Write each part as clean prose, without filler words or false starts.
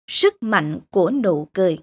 Sức mạnh của nụ cười.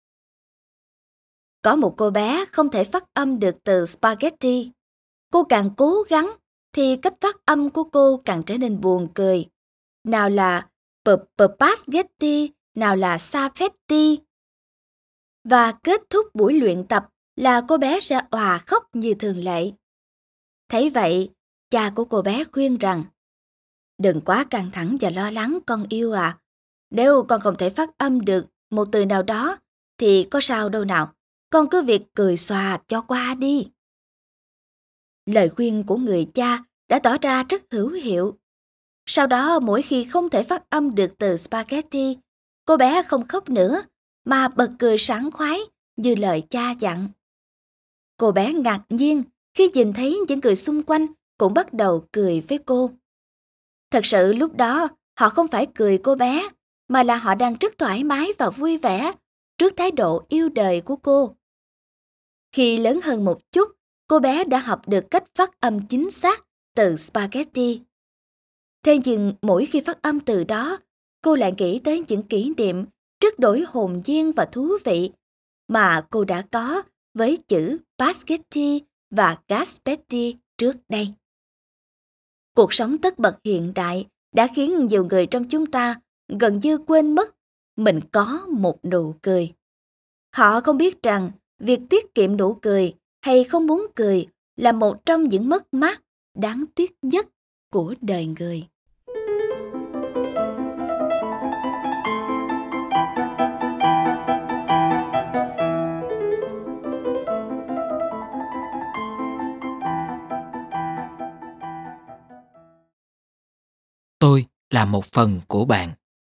Có một cô bé không thể phát âm được từ spaghetti. Cô càng cố gắng thì cách phát âm của cô càng trở nên buồn cười. Nào là spaghetti, nào là spaghetti. Và kết thúc buổi luyện tập là cô bé ra òa khóc như thường lệ. Thấy vậy, cha của cô bé khuyên rằng: "Đừng quá căng thẳng và lo lắng con yêu à. Nếu con không thể phát âm được một từ nào đó thì có sao đâu nào. Con cứ việc cười xòa cho qua đi." Lời khuyên của người cha đã tỏ ra rất hữu hiệu. Sau đó mỗi khi không thể phát âm được từ spaghetti, cô bé không khóc nữa mà bật cười sảng khoái như lời cha dặn. Cô bé ngạc nhiên khi nhìn thấy những người xung quanh cũng bắt đầu cười với cô. Thật sự lúc đó họ không phải cười cô bé, mà là họ đang rất thoải mái và vui vẻ trước thái độ yêu đời của cô. Khi lớn hơn một chút, cô bé đã học được cách phát âm chính xác từ spaghetti. Thế nhưng mỗi khi phát âm từ đó, cô lại nghĩ tới những kỷ niệm rất đổi hồn nhiên và thú vị mà cô đã có với chữ spaghetti và gaspetti trước đây. Cuộc sống tất bật hiện đại đã khiến nhiều người trong chúng ta gần như quên mất mình có một nụ cười. Họ không biết rằng việc tiết kiệm nụ cười hay không muốn cười là một trong những mất mát đáng tiếc nhất của đời người. Tôi là một phần của bạn.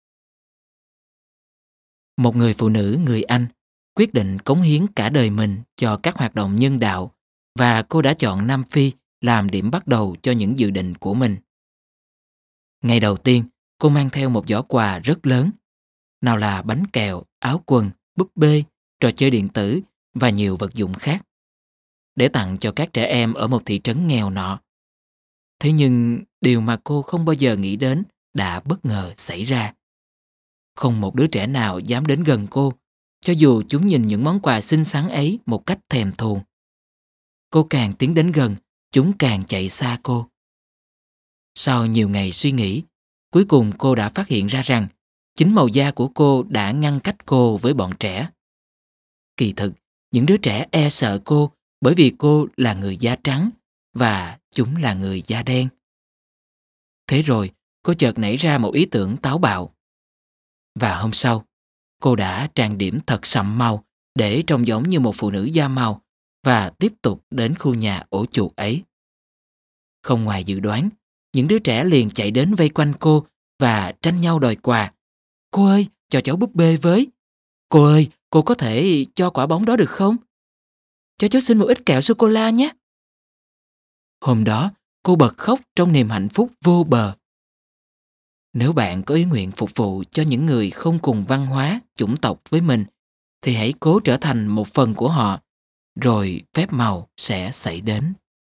Một người phụ nữ người Anh quyết định cống hiến cả đời mình cho các hoạt động nhân đạo và cô đã chọn Nam Phi làm điểm bắt đầu cho những dự định của mình. Ngày đầu tiên, cô mang theo một giỏ quà rất lớn. Nào là bánh kẹo, áo quần, búp bê, trò chơi điện tử và nhiều vật dụng khác để tặng cho các trẻ em ở một thị trấn nghèo nọ. Thế nhưng điều mà cô không bao giờ nghĩ đến đã bất ngờ xảy ra. Không một đứa trẻ nào dám đến gần cô, cho dù chúng nhìn những món quà xinh xắn ấy một cách thèm thuồng. Cô càng tiến đến gần, chúng càng chạy xa cô. Sau nhiều ngày suy nghĩ, cuối cùng cô đã phát hiện ra rằng chính màu da của cô đã ngăn cách cô với bọn trẻ. Kỳ thực, những đứa trẻ e sợ cô bởi vì cô là người da trắng và chúng là người da đen. Thế rồi, cô chợt nảy ra một ý tưởng táo bạo. Và hôm sau, cô đã trang điểm thật sậm màu để trông giống như một phụ nữ da màu và tiếp tục đến khu nhà ổ chuột ấy. Không ngoài dự đoán, những đứa trẻ liền chạy đến vây quanh cô và tranh nhau đòi quà. "Cô ơi, cho cháu búp bê với." "Cô ơi, cô có thể cho quả bóng đó được không?" "Cho cháu xin một ít kẹo sô-cô-la nhé." Hôm đó, cô bật khóc trong niềm hạnh phúc vô bờ. Nếu bạn có ý nguyện phục vụ cho những người không cùng văn hóa, chủng tộc với mình, thì hãy cố trở thành một phần của họ, rồi phép màu sẽ xảy đến.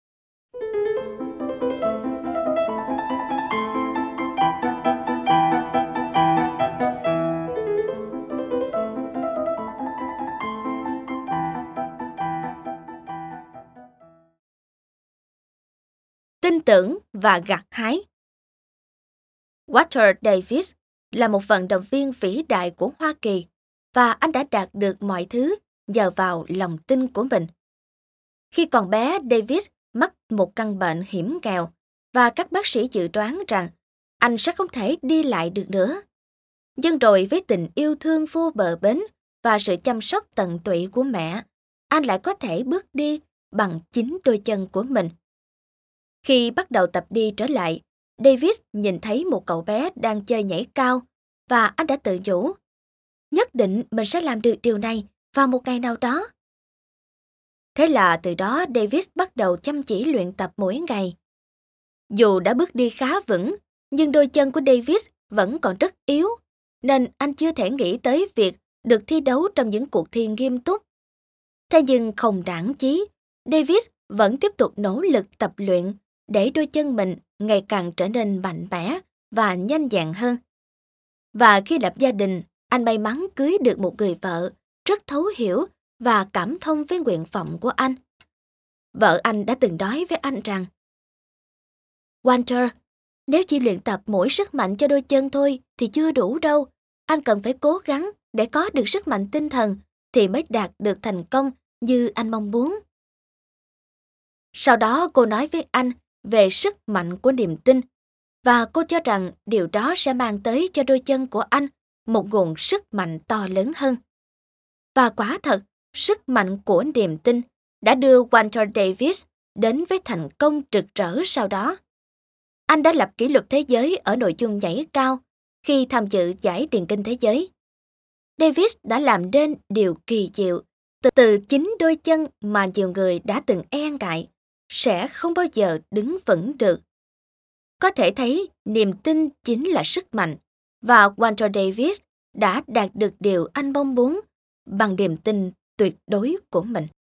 Tin tưởng và gặt hái. Walter Davis là một vận động viên vĩ đại của Hoa Kỳ và anh đã đạt được mọi thứ nhờ vào lòng tin của mình. Khi còn bé, Davis mắc một căn bệnh hiểm nghèo và các bác sĩ dự đoán rằng anh sẽ không thể đi lại được nữa. Nhưng rồi với tình yêu thương vô bờ bến và sự chăm sóc tận tụy của mẹ, anh lại có thể bước đi bằng chính đôi chân của mình. Khi bắt đầu tập đi trở lại, Davis nhìn thấy một cậu bé đang chơi nhảy cao và anh đã tự nhủ: nhất định mình sẽ làm được điều này vào một ngày nào đó. Thế là từ đó Davis bắt đầu chăm chỉ luyện tập mỗi ngày. Dù đã bước đi khá vững, nhưng đôi chân của Davis vẫn còn rất yếu, nên anh chưa thể nghĩ tới việc được thi đấu trong những cuộc thi nghiêm túc. Thế nhưng không nản chí, Davis vẫn tiếp tục nỗ lực tập luyện để đôi chân mình ngày càng trở nên mạnh mẽ và nhanh nhẹn hơn. Và khi lập gia đình, Anh may mắn cưới được một người vợ rất thấu hiểu và cảm thông với nguyện vọng của anh. Vợ anh đã từng nói với anh rằng: Walter, nếu chỉ luyện tập mỗi sức mạnh cho đôi chân thôi thì chưa đủ đâu. Anh cần phải cố gắng để có được sức mạnh tinh thần thì mới đạt được thành công như anh mong muốn. Sau đó cô nói với anh về sức mạnh của niềm tin và cô cho rằng điều đó sẽ mang tới cho đôi chân của anh một nguồn sức mạnh to lớn hơn. Và quả thật, sức mạnh của niềm tin đã đưa Walter Davis đến với thành công rực rỡ sau đó. Anh đã lập kỷ lục thế giới ở nội dung nhảy cao khi tham dự giải điền kinh thế giới. Davis đã làm nên điều kỳ diệu từ chính đôi chân mà nhiều người đã từng e ngại sẽ không bao giờ đứng vững được. Có thể thấy niềm tin chính là sức mạnh và Walter Davis đã đạt được điều anh mong muốn bằng niềm tin tuyệt đối của mình.